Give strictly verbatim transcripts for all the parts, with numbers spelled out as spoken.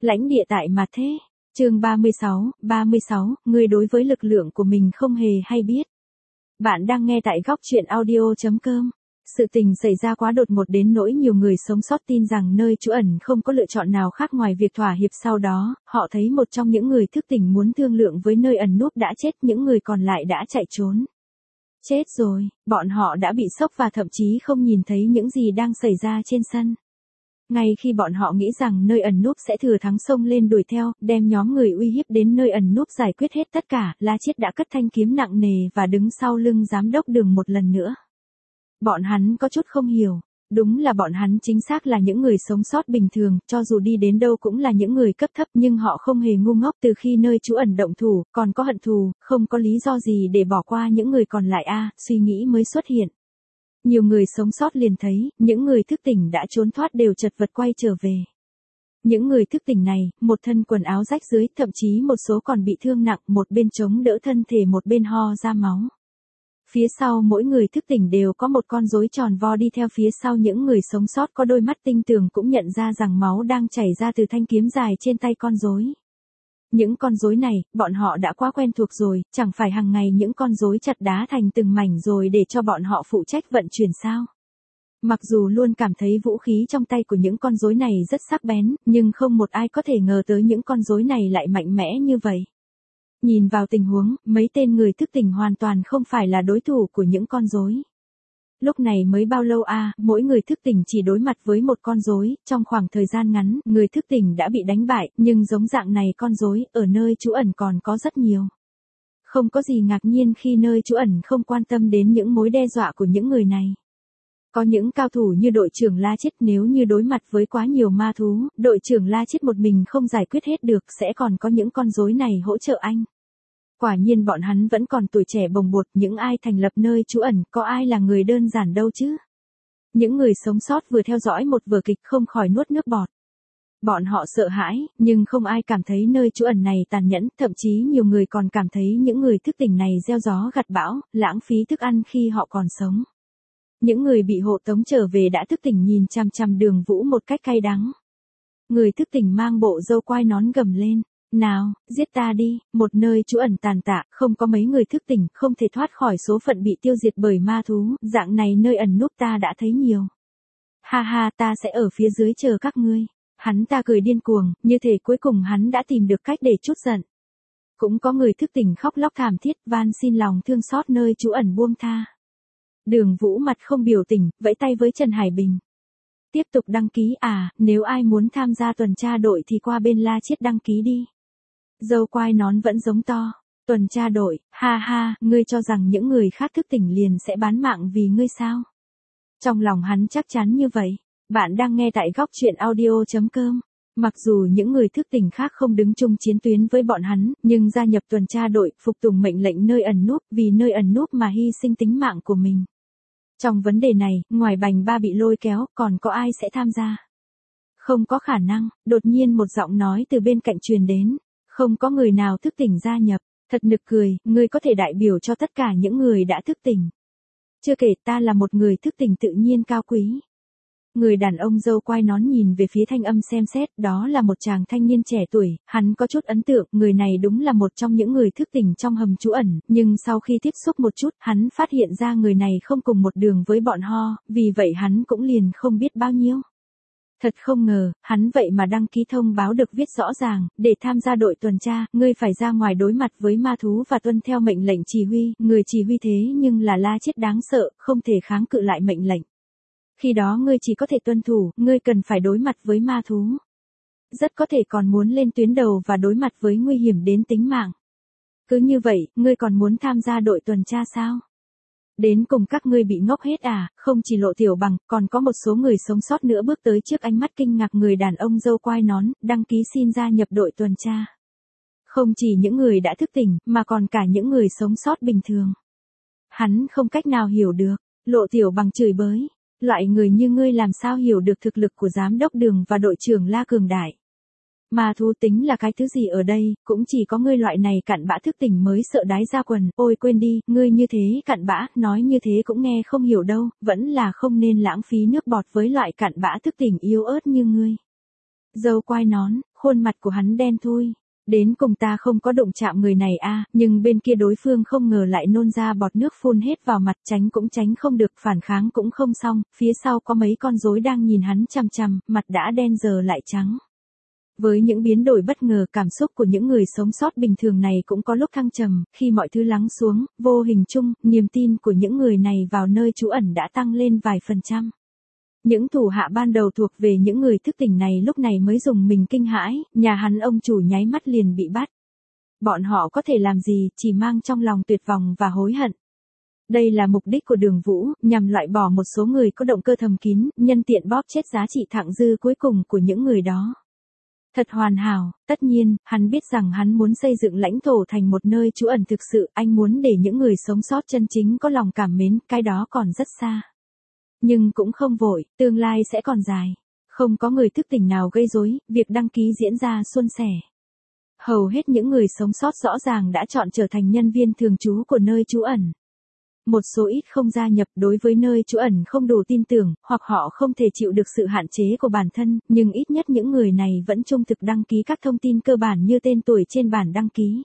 Lãnh địa tại mà thế. Chương ba mươi sáu, ba mươi sáu, ngươi đối với lực lượng của mình không hề hay biết. Bạn đang nghe tại góc truyện audio chấm com. Sự tình xảy ra quá đột ngột đến nỗi nhiều người sống sót tin rằng nơi trú ẩn không có lựa chọn nào khác ngoài việc thỏa hiệp. Sau đó, họ thấy một trong những người thức tỉnh muốn thương lượng với nơi ẩn núp đã chết, những người còn lại đã chạy trốn. Chết rồi, bọn họ đã bị sốc và thậm chí không nhìn thấy những gì đang xảy ra trên sân. Ngay khi bọn họ nghĩ rằng nơi ẩn núp sẽ thừa thắng xông lên đuổi theo, đem nhóm người uy hiếp đến nơi ẩn núp giải quyết hết tất cả, La Chiết đã cất thanh kiếm nặng nề và đứng sau lưng giám đốc Đường một lần nữa. Bọn hắn có chút không hiểu, đúng là bọn hắn chính xác là những người sống sót bình thường, cho dù đi đến đâu cũng là những người cấp thấp, nhưng họ không hề ngu ngốc. Từ khi nơi trú ẩn động thủ, còn có hận thù, không có lý do gì để bỏ qua những người còn lại a, suy nghĩ mới xuất hiện. Nhiều người sống sót liền thấy, những người thức tỉnh đã trốn thoát đều chật vật quay trở về. Những người thức tỉnh này, một thân quần áo rách rưới, thậm chí một số còn bị thương nặng, một bên chống đỡ thân thể một bên ho ra máu. Phía sau mỗi người thức tỉnh đều có một con rối tròn vo đi theo phía sau. Những người sống sót có đôi mắt tinh tường cũng nhận ra rằng máu đang chảy ra từ thanh kiếm dài trên tay con rối. Những con rối này, bọn họ đã quá quen thuộc rồi, chẳng phải hàng ngày những con rối chặt đá thành từng mảnh rồi để cho bọn họ phụ trách vận chuyển sao? Mặc dù luôn cảm thấy vũ khí trong tay của những con rối này rất sắc bén, nhưng không một ai có thể ngờ tới những con rối này lại mạnh mẽ như vậy. Nhìn vào tình huống, mấy tên người thức tỉnh hoàn toàn không phải là đối thủ của những con rối. Lúc này mới bao lâu a, à, mỗi người thức tỉnh chỉ đối mặt với một con rối, trong khoảng thời gian ngắn, người thức tỉnh đã bị đánh bại, nhưng giống dạng này con rối, ở nơi trú ẩn còn có rất nhiều. Không có gì ngạc nhiên khi nơi trú ẩn không quan tâm đến những mối đe dọa của những người này. Có những cao thủ như đội trưởng La Chiết, nếu như đối mặt với quá nhiều ma thú, đội trưởng La Chiết một mình không giải quyết hết được, sẽ còn có những con rối này hỗ trợ anh. Quả nhiên bọn hắn vẫn còn tuổi trẻ bồng bột, những ai thành lập nơi trú ẩn, có ai là người đơn giản đâu chứ. Những người sống sót vừa theo dõi một vở kịch không khỏi nuốt nước bọt. Bọn họ sợ hãi, nhưng không ai cảm thấy nơi trú ẩn này tàn nhẫn, thậm chí nhiều người còn cảm thấy những người thức tỉnh này gieo gió gặt bão, lãng phí thức ăn khi họ còn sống. Những người bị hộ tống trở về đã thức tỉnh nhìn chằm chằm Đường Vũ một cách cay đắng. Người thức tỉnh mang bộ râu quai nón gầm lên. Nào, giết ta đi, một nơi trú ẩn tàn tạ, không có mấy người thức tỉnh, không thể thoát khỏi số phận bị tiêu diệt bởi ma thú, dạng này nơi ẩn núp ta đã thấy nhiều. Ha ha, ta sẽ ở phía dưới chờ các ngươi. Hắn ta cười điên cuồng, như thể cuối cùng hắn đã tìm được cách để trút giận. Cũng có người thức tỉnh khóc lóc thảm thiết, van xin lòng thương xót nơi trú ẩn buông tha. Đường Vũ mặt không biểu tình, vẫy tay với Trần Hải Bình. Tiếp tục đăng ký à, nếu ai muốn tham gia tuần tra đội thì qua bên La Chiết đăng ký đi. Dâu quai nón vẫn giống to. Tuần tra đội, ha ha, ngươi cho rằng những người khác thức tỉnh liền sẽ bán mạng vì ngươi sao? Trong lòng hắn chắc chắn như vậy. Bạn đang nghe tại góc truyện audio chấm com. Mặc dù những người thức tỉnh khác không đứng chung chiến tuyến với bọn hắn, nhưng gia nhập tuần tra đội, phục tùng mệnh lệnh nơi ẩn núp, vì nơi ẩn núp mà hy sinh tính mạng của mình. Trong vấn đề này, ngoài Bành Ba bị lôi kéo, còn có ai sẽ tham gia? Không có khả năng. Đột nhiên một giọng nói từ bên cạnh truyền đến. Không có người nào thức tỉnh gia nhập. Thật nực cười, ngươi có thể đại biểu cho tất cả những người đã thức tỉnh. Chưa kể ta là một người thức tỉnh tự nhiên cao quý. Người đàn ông râu quai nón nhìn về phía Thanh Âm xem xét, đó là một chàng thanh niên trẻ tuổi, hắn có chút ấn tượng, người này đúng là một trong những người thức tỉnh trong hầm trú ẩn, nhưng sau khi tiếp xúc một chút, hắn phát hiện ra người này không cùng một đường với bọn họ, vì vậy hắn cũng liền không biết bao nhiêu. Thật không ngờ, hắn vậy mà đăng ký thông báo được viết rõ ràng, để tham gia đội tuần tra, ngươi phải ra ngoài đối mặt với ma thú và tuân theo mệnh lệnh chỉ huy, người chỉ huy thế nhưng là La Chiết đáng sợ, không thể kháng cự lại mệnh lệnh. Khi đó ngươi chỉ có thể tuân thủ, ngươi cần phải đối mặt với ma thú. Rất có thể còn muốn lên tuyến đầu và đối mặt với nguy hiểm đến tính mạng. Cứ như vậy, ngươi còn muốn tham gia đội tuần tra sao? Đến cùng các ngươi bị ngốc hết à, không chỉ Lộ Tiểu Bằng, còn có một số người sống sót nữa bước tới trước ánh mắt kinh ngạc người đàn ông râu quai nón, đăng ký xin gia nhập đội tuần tra. Không chỉ những người đã thức tỉnh, mà còn cả những người sống sót bình thường. Hắn không cách nào hiểu được, Lộ Tiểu Bằng chửi bới. Loại người như ngươi làm sao hiểu được thực lực của giám đốc Đường và đội trưởng La cường đại. Mà thú tính là cái thứ gì ở đây, cũng chỉ có ngươi loại này cặn bã thức tỉnh mới sợ đái ra quần, ôi quên đi, ngươi như thế cặn bã, nói như thế cũng nghe không hiểu đâu, vẫn là không nên lãng phí nước bọt với loại cặn bã thức tỉnh yếu ớt như ngươi. Dâu quai nón, khuôn mặt của hắn đen thui. Đến cùng ta không có đụng chạm người này a, nhưng bên kia đối phương không ngờ lại nôn ra bọt nước phun hết vào mặt, tránh cũng tránh không được, phản kháng cũng không xong, phía sau có mấy con rối đang nhìn hắn chằm chằm, mặt đã đen giờ lại trắng. Với những biến đổi bất ngờ, cảm xúc của những người sống sót bình thường này cũng có lúc thăng trầm, khi mọi thứ lắng xuống, vô hình chung, niềm tin của những người này vào nơi trú ẩn đã tăng lên vài phần trăm. Những thủ hạ ban đầu thuộc về những người thức tỉnh này lúc này mới dùng mình kinh hãi, nhà hắn ông chủ nháy mắt liền bị bắt. Bọn họ có thể làm gì, chỉ mang trong lòng tuyệt vọng và hối hận. Đây là mục đích của Đường Vũ, nhằm loại bỏ một số người có động cơ thầm kín, nhân tiện bóp chết giá trị thặng dư cuối cùng của những người đó. Thật hoàn hảo, tất nhiên, hắn biết rằng hắn muốn xây dựng lãnh thổ thành một nơi trú ẩn thực sự, anh muốn để những người sống sót chân chính có lòng cảm mến, cái đó còn rất xa. Nhưng cũng không vội, tương lai sẽ còn dài. Không có người thức tỉnh nào gây rối, việc đăng ký diễn ra suôn sẻ. Hầu hết những người sống sót rõ ràng đã chọn trở thành nhân viên thường trú của nơi trú ẩn. Một số ít không gia nhập, đối với nơi trú ẩn không đủ tin tưởng, hoặc họ không thể chịu được sự hạn chế của bản thân, nhưng ít nhất những người này vẫn trung thực đăng ký các thông tin cơ bản như tên tuổi trên bản đăng ký.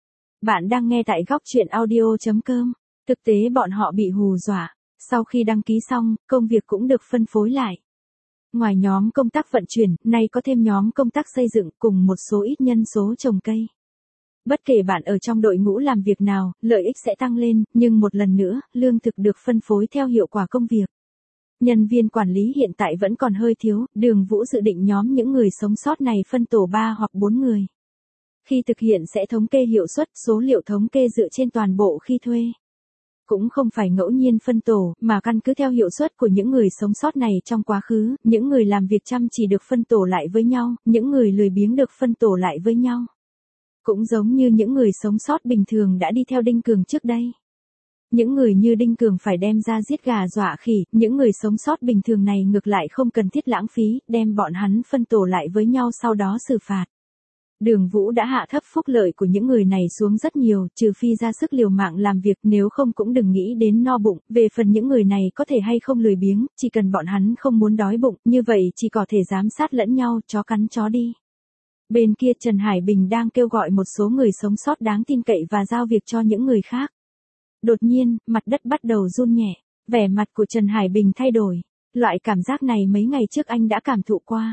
Bạn đang nghe tại góc truyện audio chấm com. Thực tế bọn họ bị hù dọa. Sau khi đăng ký xong, công việc cũng được phân phối lại. Ngoài nhóm công tác vận chuyển, nay có thêm nhóm công tác xây dựng cùng một số ít nhân số trồng cây. Bất kể bạn ở trong đội ngũ làm việc nào, lợi ích sẽ tăng lên, nhưng một lần nữa, lương thực được phân phối theo hiệu quả công việc. Nhân viên quản lý hiện tại vẫn còn hơi thiếu, Đường Vũ dự định nhóm những người sống sót này phân tổ ba hoặc bốn người. Khi thực hiện sẽ thống kê hiệu suất, số liệu thống kê dựa trên toàn bộ khi thuê. Cũng không phải ngẫu nhiên phân tổ, mà căn cứ theo hiệu suất của những người sống sót này trong quá khứ, những người làm việc chăm chỉ được phân tổ lại với nhau, những người lười biếng được phân tổ lại với nhau. Cũng giống như những người sống sót bình thường đã đi theo Đinh Cường trước đây. Những người như Đinh Cường phải đem ra giết gà dọa khỉ, những người sống sót bình thường này ngược lại không cần thiết lãng phí, đem bọn hắn phân tổ lại với nhau sau đó xử phạt. Đường Vũ đã hạ thấp phúc lợi của những người này xuống rất nhiều, trừ phi ra sức liều mạng làm việc, nếu không cũng đừng nghĩ đến no bụng. Về phần những người này có thể hay không lười biếng, chỉ cần bọn hắn không muốn đói bụng, như vậy chỉ có thể giám sát lẫn nhau, chó cắn chó đi. Bên kia Trần Hải Bình đang kêu gọi một số người sống sót đáng tin cậy và giao việc cho những người khác. Đột nhiên, mặt đất bắt đầu run nhẹ, vẻ mặt của Trần Hải Bình thay đổi. Loại cảm giác này mấy ngày trước anh đã cảm thụ qua.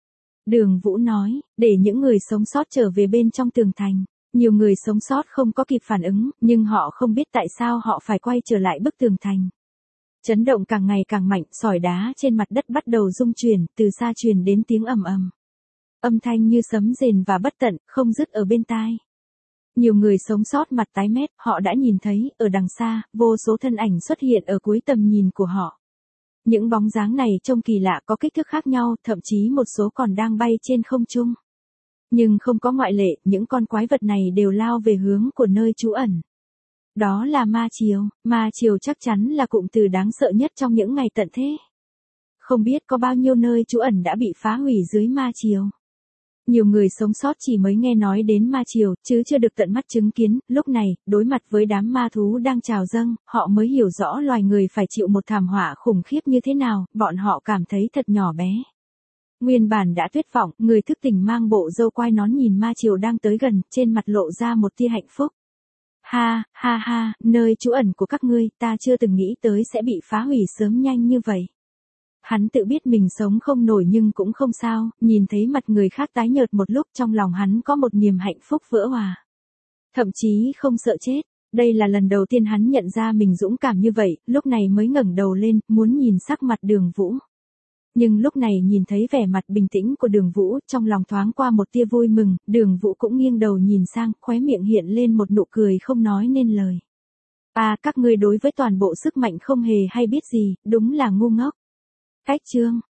Đường Vũ nói, để những người sống sót trở về bên trong tường thành. Nhiều người sống sót không có kịp phản ứng, nhưng họ không biết tại sao họ phải quay trở lại bức tường thành. Chấn động càng ngày càng mạnh, sỏi đá trên mặt đất bắt đầu rung chuyển, từ xa truyền đến tiếng ầm ầm. Âm thanh như sấm rền và bất tận, không dứt ở bên tai. Nhiều người sống sót mặt tái mét, họ đã nhìn thấy, ở đằng xa, vô số thân ảnh xuất hiện ở cuối tầm nhìn của họ. Những bóng dáng này trông kỳ lạ, có kích thước khác nhau, thậm chí một số còn đang bay trên không trung. Nhưng không có ngoại lệ, những con quái vật này đều lao về hướng của nơi trú ẩn. Đó là ma triều, ma triều chắc chắn là cụm từ đáng sợ nhất trong những ngày tận thế. Không biết có bao nhiêu nơi trú ẩn đã bị phá hủy dưới ma triều. Nhiều người sống sót chỉ mới nghe nói đến ma triều, chứ chưa được tận mắt chứng kiến, lúc này, đối mặt với đám ma thú đang trào dâng, họ mới hiểu rõ loài người phải chịu một thảm họa khủng khiếp như thế nào, bọn họ cảm thấy thật nhỏ bé. Nguyên bản đã tuyệt vọng, người thức tỉnh mang bộ râu quai nón nhìn ma triều đang tới gần, trên mặt lộ ra một tia hạnh phúc. Ha, ha ha, nơi trú ẩn của các ngươi, ta chưa từng nghĩ tới sẽ bị phá hủy sớm nhanh như vậy. Hắn tự biết mình sống không nổi nhưng cũng không sao, nhìn thấy mặt người khác tái nhợt một lúc trong lòng hắn có một niềm hạnh phúc vỡ hòa. Thậm chí không sợ chết, đây là lần đầu tiên hắn nhận ra mình dũng cảm như vậy, lúc này mới ngẩng đầu lên, muốn nhìn sắc mặt Đường Vũ. Nhưng lúc này nhìn thấy vẻ mặt bình tĩnh của Đường Vũ, trong lòng thoáng qua một tia vui mừng, Đường Vũ cũng nghiêng đầu nhìn sang, khóe miệng hiện lên một nụ cười không nói nên lời. À, các ngươi đối với toàn bộ sức mạnh không hề hay biết gì, đúng là ngu ngốc. Cách chương